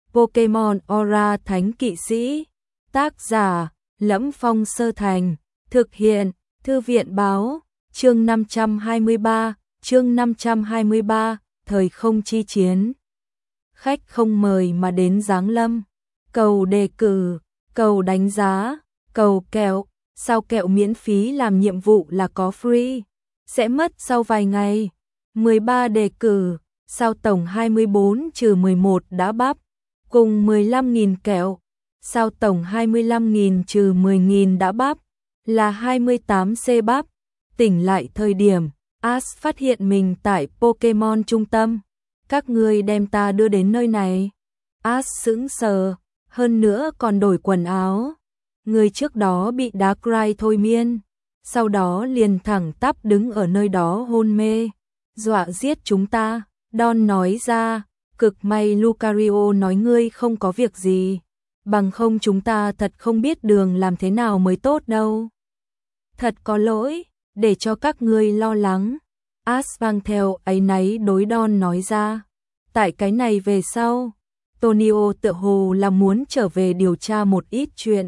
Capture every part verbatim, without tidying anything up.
Pokemon Aura Thánh Kỵ Sĩ. Tác giả: Lẫm Phong Sơ Thành. Thực hiện: Thư viện báo. Chương năm trăm hai mươi ba, chương năm trăm hai mươi ba, thời không chi chiến. Khách không mời mà đến giáng lâm. Cầu đề cử, cầu đánh giá, cầu kẹo. Sao kẹo miễn phí làm nhiệm vụ là có free, sẽ mất sau vài ngày. mười ba đề cử, sao tổng hai mươi bốn trừ mười một đã bắp, cùng mười lăm nghìn kẹo. Sao tổng hai mươi lăm nghìn trừ mười nghìn đã bắp, là hai mươi tám C bắp. Tỉnh lại thời điểm, Ash phát hiện mình tại Pokemon trung tâm. Các ngươi đem ta đưa đến nơi này. Ash sững sờ, hơn nữa còn đổi quần áo. Người trước đó bị Darkrai thôi miên, sau đó liền thẳng tắp đứng ở nơi đó hôn mê, dọa giết chúng ta. Don nói ra, cực may Lucario nói ngươi không có việc gì, bằng không chúng ta thật không biết đường làm thế nào mới tốt đâu. Thật có lỗi, để cho các ngươi lo lắng. Ash mang theo áy náy đối Don nói ra. Tại cái này về sau, Tonio tựa hồ là muốn trở về điều tra một ít chuyện.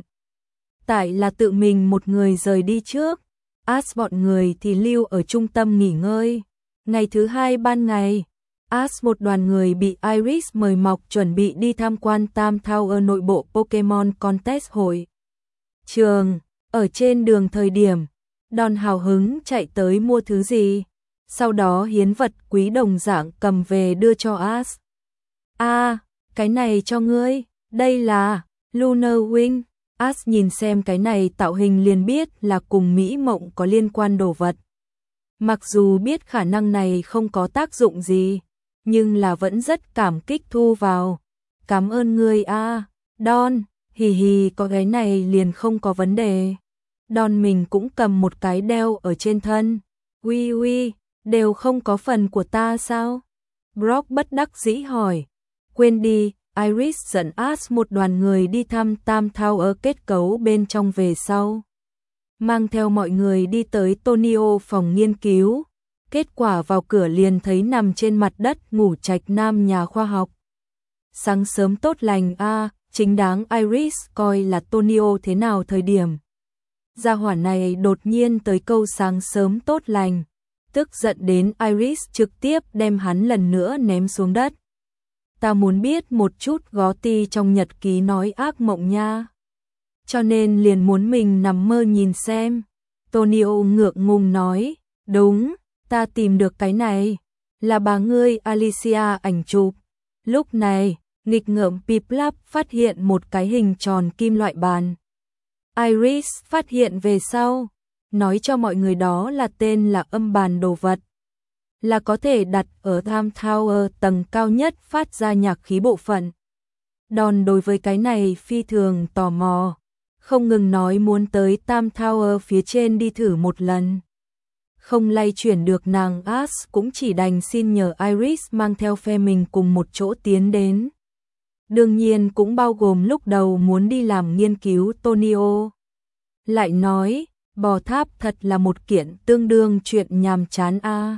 Tại là tự mình một người rời đi trước, Ash bọn người thì lưu ở trung tâm nghỉ ngơi. Ngày thứ hai ban ngày, Ash một đoàn người bị Iris mời mọc chuẩn bị đi tham quan Tam Tower nội bộ Pokemon Contest hội trường. Ở trên đường thời điểm, Don hào hứng chạy tới mua thứ gì, sau đó hiến vật quý đồng dạng cầm về đưa cho Ash. A, à, cái này cho ngươi, đây là Lunar Wing. Ash nhìn xem cái này tạo hình liền biết là cùng Mỹ Mộng có liên quan đồ vật. Mặc dù biết khả năng này không có tác dụng gì, nhưng là vẫn rất cảm kích thu vào. Cảm ơn ngươi a, à, Don, hì hì, có cái này liền không có vấn đề. Don mình cũng cầm một cái đeo ở trên thân. Uy uy, đều không có phần của ta sao? Brock bất đắc dĩ hỏi. Quên đi. Iris dẫn Ash một đoàn người đi thăm Tam Tower kết cấu bên trong về sau. Mang theo mọi người đi tới Tonio phòng nghiên cứu. Kết quả vào cửa liền thấy nằm trên mặt đất ngủ trạch nam nhà khoa học. Sáng sớm tốt lành a, à, chính đáng Iris coi là Tonio thế nào thời điểm. Gia hỏa này đột nhiên tới câu sáng sớm tốt lành. Tức giận đến Iris trực tiếp đem hắn lần nữa ném xuống đất. Ta muốn biết một chút gó ti trong nhật ký nói ác mộng nha. Cho nên liền muốn mình nằm mơ nhìn xem. Tonio ngượng ngùng nói, đúng, ta tìm được cái này, là bà ngươi Alicia ảnh chụp. Lúc này, nghịch ngợm Piplup phát hiện một cái hình tròn kim loại bàn. Iris phát hiện về sau, nói cho mọi người đó là tên là âm bàn đồ vật. Là có thể đặt ở Tam Tower tầng cao nhất phát ra nhạc khí bộ phận. Don đối với cái này phi thường tò mò, không ngừng nói muốn tới Tam Tower phía trên đi thử một lần. Không lay chuyển được nàng Ash cũng chỉ đành xin nhờ Iris mang theo phe mình cùng một chỗ tiến đến. Đương nhiên cũng bao gồm lúc đầu muốn đi làm nghiên cứu Tonio. Lại nói, bò tháp thật là một kiện tương đương chuyện nhàm chán a. À.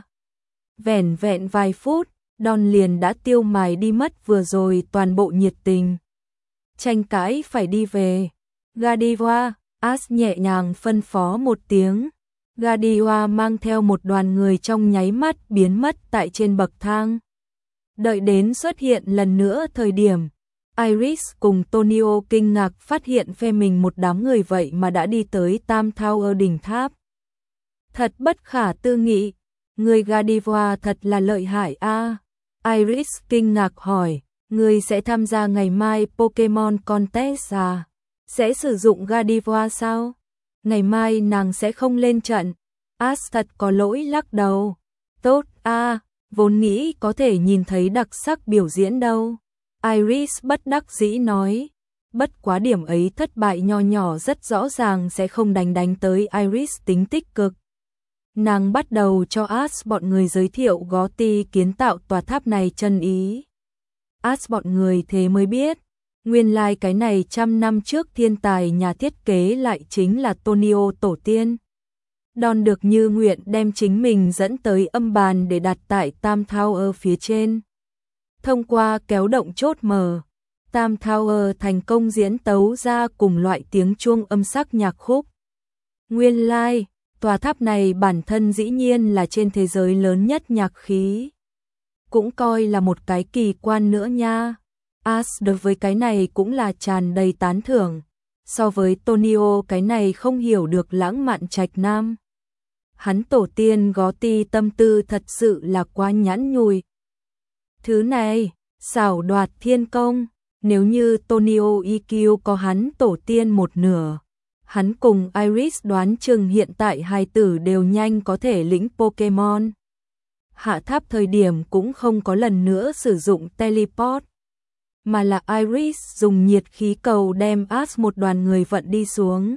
Vẻn vẹn vài phút, Don liền đã tiêu mài đi mất vừa rồi toàn bộ nhiệt tình. Tranh cãi phải đi về. Gadiwa, Ash nhẹ nhàng phân phó một tiếng. Gadiwa mang theo một đoàn người trong nháy mắt biến mất tại trên bậc thang. Đợi đến xuất hiện lần nữa thời điểm, Iris cùng Tonio kinh ngạc phát hiện phe mình một đám người vậy mà đã đi tới Tam Tower đỉnh tháp. Thật bất khả tư nghị. Người Gadiwa thật là lợi hại a. À. Iris kinh ngạc hỏi, người sẽ tham gia ngày mai Pokemon Contest à? Sẽ sử dụng Gadiwa sao? Ngày mai nàng sẽ không lên trận. Ash thật có lỗi lắc đầu. Tốt a, à, vốn nghĩ có thể nhìn thấy đặc sắc biểu diễn đâu. Iris bất đắc dĩ nói. Bất quá điểm ấy thất bại nho nhỏ rất rõ ràng sẽ không đánh đánh tới Iris tính tích cực. Nàng bắt đầu cho Ash bọn người giới thiệu gó ti kiến tạo tòa tháp này chân ý. Ash bọn người thế mới biết, nguyên lai like cái này trăm năm trước thiên tài nhà thiết kế lại chính là Tonio tổ tiên. Don được như nguyện đem chính mình dẫn tới âm bàn để đặt tại Tam Tower phía trên. Thông qua kéo động chốt mở, Tam Tower thành công diễn tấu ra cùng loại tiếng chuông âm sắc nhạc khúc. Nguyên lai, like, tòa tháp này bản thân dĩ nhiên là trên thế giới lớn nhất nhạc khí. Cũng coi là một cái kỳ quan nữa nha. As đối với cái này cũng là tràn đầy tán thưởng. So với Tonio cái này không hiểu được lãng mạn trạch nam. Hắn tổ tiên Gotti tâm tư thật sự là quá nhãn nhùi. Thứ này, xảo đoạt thiên công, nếu như Tonio i kiu có hắn tổ tiên một nửa. Hắn cùng Iris đoán chừng hiện tại hai tử đều nhanh có thể lĩnh Pokemon. Hạ tháp thời điểm cũng không có lần nữa sử dụng teleport, mà là Iris dùng nhiệt khí cầu đem Ash một đoàn người vận đi xuống.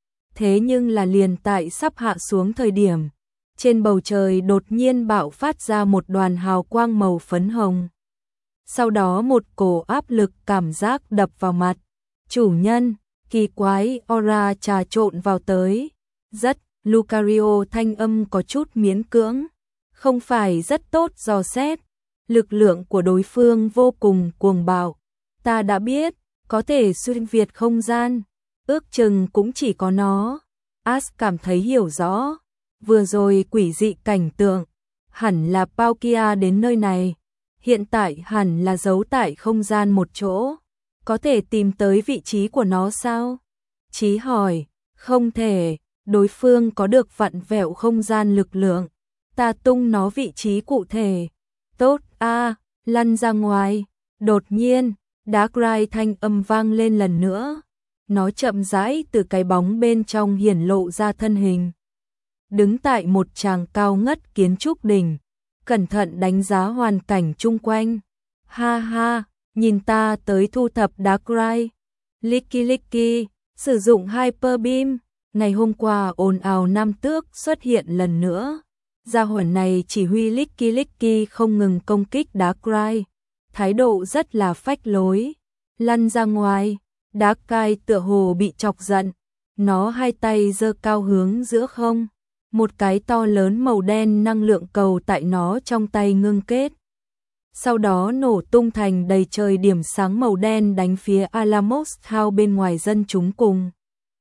Thế nhưng là liền tại sắp hạ xuống thời điểm, trên bầu trời đột nhiên bạo phát ra một đoàn hào quang màu phấn hồng. Sau đó một cổ áp lực cảm giác đập vào mặt. Chủ nhân, kỳ quái aura trà trộn vào tới. Rất, Lucario thanh âm có chút miễn cưỡng. Không phải rất tốt dò xét. Lực lượng của đối phương vô cùng cuồng bạo. Ta đã biết, có thể xuyên việt không gian. Ước chừng cũng chỉ có nó. Ash cảm thấy hiểu rõ. Vừa rồi quỷ dị cảnh tượng. Hẳn là Palkia đến nơi này. Hiện tại hẳn là giấu tại không gian một chỗ. Có thể tìm tới vị trí của nó sao? Chí hỏi, không thể, đối phương có được vặn vẹo không gian lực lượng. Ta tung nó vị trí cụ thể. Tốt a, à, lăn ra ngoài. Đột nhiên, Darkrai thanh âm vang lên lần nữa. Nó chậm rãi từ cái bóng bên trong hiển lộ ra thân hình. Đứng tại một tràng cao ngất kiến trúc đỉnh. Cẩn thận đánh giá hoàn cảnh chung quanh. Ha ha, nhìn ta tới thu thập Darkrai. Licky Licky, sử dụng Hyper Beam. Ngày hôm qua ồn ào năm tước xuất hiện lần nữa. Gia hỏa này chỉ huy Licky Licky không ngừng công kích Darkrai. Thái độ rất là phách lối. Lăn ra ngoài, Darkrai tựa hồ bị chọc giận. Nó hai tay giơ cao hướng giữa không. Một cái to lớn màu đen năng lượng cầu tại nó trong tay ngưng kết. Sau đó nổ tung thành đầy trời điểm sáng màu đen đánh phía Alamos Town bên ngoài dân chúng cùng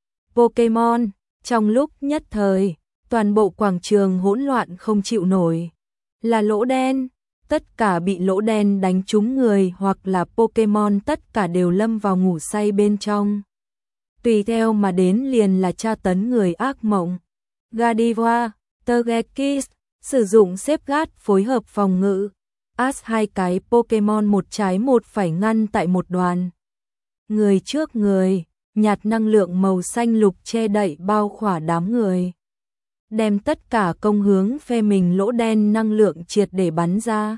Pokemon. Trong lúc nhất thời, toàn bộ quảng trường hỗn loạn không chịu nổi. Là lỗ đen, tất cả bị lỗ đen đánh trúng người hoặc là Pokemon tất cả đều lâm vào ngủ say bên trong. Tùy theo mà đến liền là tra tấn người ác mộng. Gardevoir, Togekiss, sử dụng xếp gát phối hợp phòng ngự. Ash hai cái Pokemon một trái một phải ngăn tại một đoàn. Người trước người, nhạt năng lượng màu xanh lục che đậy bao khỏa đám người. Đem tất cả công hướng phe mình lỗ đen năng lượng triệt để bắn ra.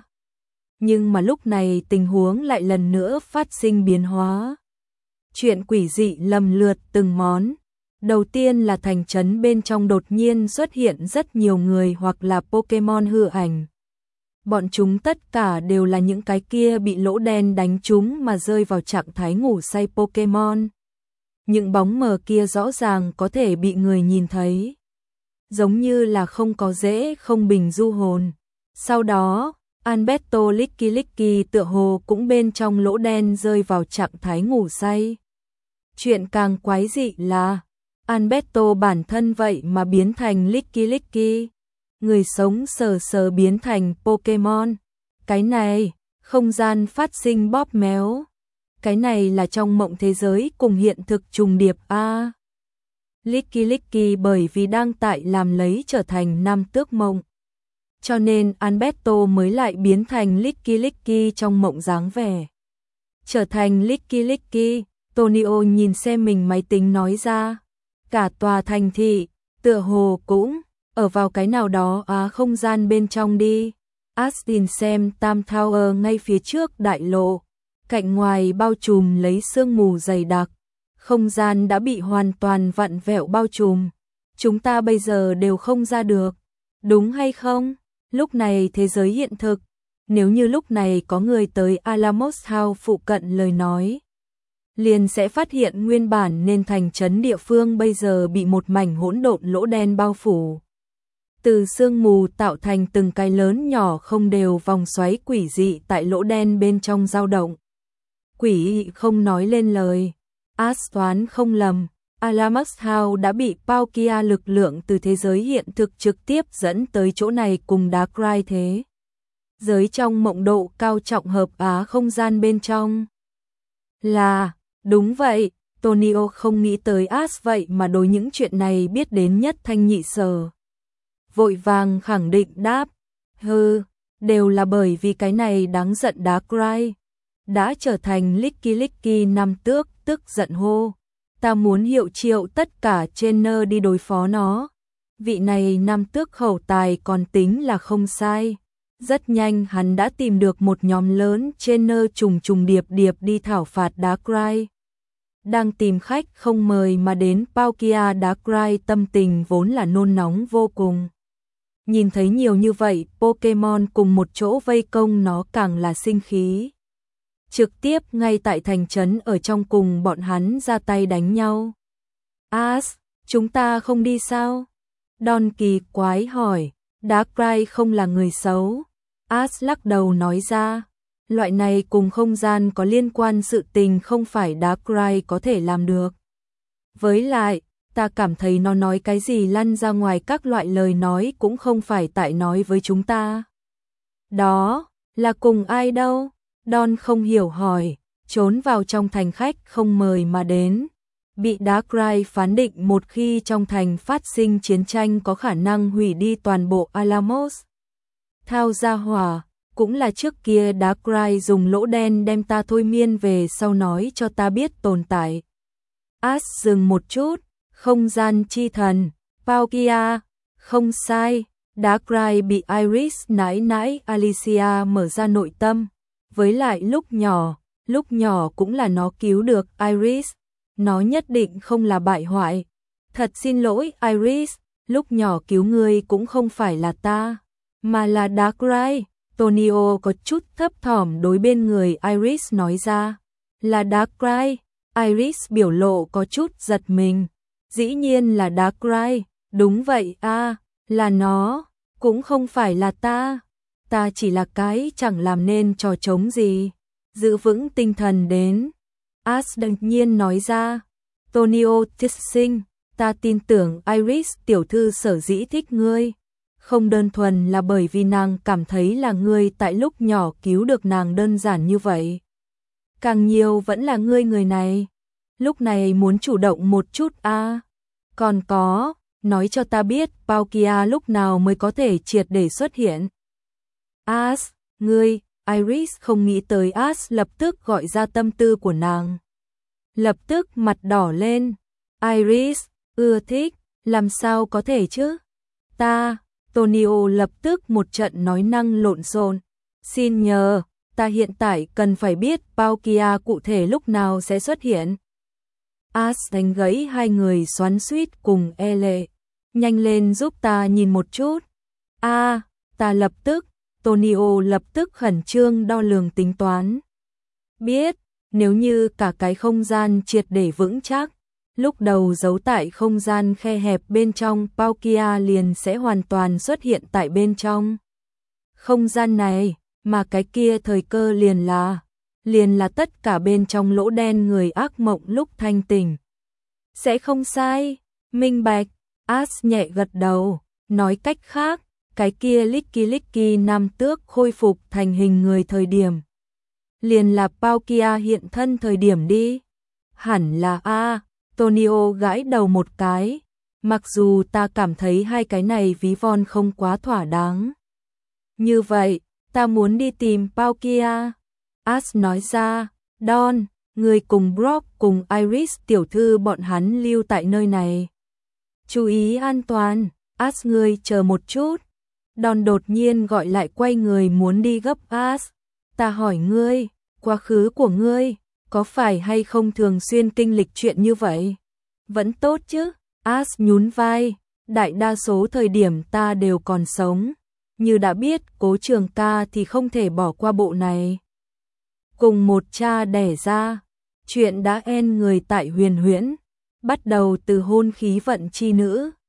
Nhưng mà lúc này tình huống lại lần nữa phát sinh biến hóa. Chuyện quỷ dị lầm lượt từng món. Đầu tiên là thành trấn bên trong đột nhiên xuất hiện rất nhiều người hoặc là Pokemon hư ảnh. Bọn chúng tất cả đều là những cái kia bị lỗ đen đánh trúng mà rơi vào trạng thái ngủ say Pokemon. Những bóng mờ kia rõ ràng có thể bị người nhìn thấy. Giống như là không có dễ không bình du hồn. Sau đó, Alberto Licky Licky tựa hồ cũng bên trong lỗ đen rơi vào trạng thái ngủ say. Chuyện càng quái dị là Alberto bản thân vậy mà biến thành Licky Licky. Người sống sờ sờ biến thành Pokemon. Cái này, không gian phát sinh bóp méo. Cái này là trong mộng thế giới cùng hiện thực trùng điệp a. À, Licky Licky bởi vì đang tại làm lấy trở thành nam tước mộng. Cho nên Alberto mới lại biến thành Licky Licky trong mộng dáng vẻ. Trở thành Licky Licky, Tonio nhìn xem mình máy tính nói ra. Cả tòa thành thị, tựa hồ cũng ở vào cái nào đó á không gian bên trong đi. Astin xem Tam Tower ngay phía trước đại lộ. Cạnh ngoài bao trùm lấy sương mù dày đặc. Không gian đã bị hoàn toàn vặn vẹo bao trùm. Chúng ta bây giờ đều không ra được. Đúng hay không? Lúc này thế giới hiện thực. Nếu như lúc này có người tới Alamos Town phụ cận lời nói, liền sẽ phát hiện nguyên bản nên thành trấn địa phương bây giờ bị một mảnh hỗn độn lỗ đen bao phủ. Từ sương mù tạo thành từng cái lớn nhỏ không đều vòng xoáy quỷ dị tại lỗ đen bên trong dao động. Quỷ không nói lên lời. Ash toán không lầm, Alamax House đã bị Palkia lực lượng từ thế giới hiện thực trực tiếp dẫn tới chỗ này cùng Darkrai thế giới trong mộng độ cao trọng hợp á không gian bên trong. Là, đúng vậy, Tonio không nghĩ tới Ash vậy mà đối những chuyện này biết đến nhất thanh nhị sở. Vội vàng khẳng định đáp, hừ, đều là bởi vì cái này đáng giận Darkrai. Đã trở thành Licky Licky năm tước, tức giận hô. Ta muốn hiệu triệu tất cả trainer đi đối phó nó. Vị này năm tước khẩu tài còn tính là không sai. Rất nhanh hắn đã tìm được một nhóm lớn trainer trùng trùng điệp điệp đi thảo phạt Darkrai. Đang tìm khách không mời mà đến Palkia, Darkrai tâm tình vốn là nôn nóng vô cùng. Nhìn thấy nhiều như vậy Pokemon cùng một chỗ vây công nó càng là sinh khí. Trực tiếp ngay tại thành trấn ở trong cùng bọn hắn ra tay đánh nhau. Ash, chúng ta không đi sao? Don kỳ quái hỏi. Darkrai không là người xấu. Ash lắc đầu nói ra. Loại này cùng không gian có liên quan sự tình không phải Darkrai có thể làm được. Với lại, ta cảm thấy nó nói cái gì lăn ra ngoài các loại lời nói cũng không phải tại nói với chúng ta. Đó, là cùng ai đâu? Don không hiểu hỏi, trốn vào trong thành khách không mời mà đến. Bị Darkrai phán định một khi trong thành phát sinh chiến tranh có khả năng hủy đi toàn bộ Alamos. Thao gia hỏa, cũng là trước kia Darkrai dùng lỗ đen đem ta thôi miên về sau nói cho ta biết tồn tại. Ash dừng một chút, không gian chi thần, Palkia, không sai, Darkrai bị Iris nãi nãi Alicia mở ra nội tâm. Với lại lúc nhỏ, lúc nhỏ cũng là nó cứu được Iris, nó nhất định không là bại hoại. Thật xin lỗi Iris, lúc nhỏ cứu ngươi cũng không phải là ta, mà là Darkrai. Tonio có chút thấp thỏm đối bên người Iris nói ra, là Darkrai. Iris biểu lộ có chút giật mình, dĩ nhiên là Darkrai, đúng vậy a, à, là nó, cũng không phải là ta. Ta chỉ là cái chẳng làm nên trò trống gì. Giữ vững tinh thần đến. Ash đột nhiên nói ra. Tonio thí sinh, ta tin tưởng Iris tiểu thư sở dĩ thích ngươi. Không đơn thuần là bởi vì nàng cảm thấy là ngươi tại lúc nhỏ cứu được nàng đơn giản như vậy. Càng nhiều vẫn là ngươi người này. Lúc này muốn chủ động một chút a. À. Còn có, nói cho ta biết Palkia lúc nào mới có thể triệt để xuất hiện. Ash, ngươi, Iris không nghĩ tới Ash lập tức gọi ra tâm tư của nàng. Lập tức mặt đỏ lên. Iris, ưa thích, làm sao có thể chứ? Ta, Tonio lập tức một trận nói năng lộn xộn. Xin nhờ, ta hiện tại cần phải biết Palkia cụ thể lúc nào sẽ xuất hiện. Ash đánh gãy hai người xoắn xuýt cùng e lệ. Nhanh lên giúp ta nhìn một chút. A, à, ta lập tức. Tonio lập tức khẩn trương đo lường tính toán. Biết, nếu như cả cái không gian triệt để vững chắc, lúc đầu giấu tại không gian khe hẹp bên trong Palkia liền sẽ hoàn toàn xuất hiện tại bên trong không gian này, mà cái kia thời cơ liền là, liền là tất cả bên trong lỗ đen người ác mộng lúc thanh tỉnh. Sẽ không sai, minh bạch, Ash nhẹ gật đầu, nói cách khác, cái kia Licky Licky năm tước khôi phục thành hình người thời điểm. Liền là Palkia hiện thân thời điểm đi. Hẳn là a. Tonio gãi đầu một cái. Mặc dù ta cảm thấy hai cái này ví von không quá thỏa đáng. Như vậy, ta muốn đi tìm Palkia. Ash nói ra, Don, người cùng Brock cùng Iris tiểu thư bọn hắn lưu tại nơi này. Chú ý an toàn, Ash ngươi chờ một chút. Don đột nhiên gọi lại quay người muốn đi gấp Ash. Ta hỏi ngươi, quá khứ của ngươi, có phải hay không thường xuyên kinh lịch chuyện như vậy? Vẫn tốt chứ? Ash nhún vai, đại đa số thời điểm ta đều còn sống. Như đã biết Cố Trường ca thì không thể bỏ qua bộ này. Cùng một cha đẻ ra, chuyện đã en người tại huyền huyễn, bắt đầu từ hôn khí vận chi nữ.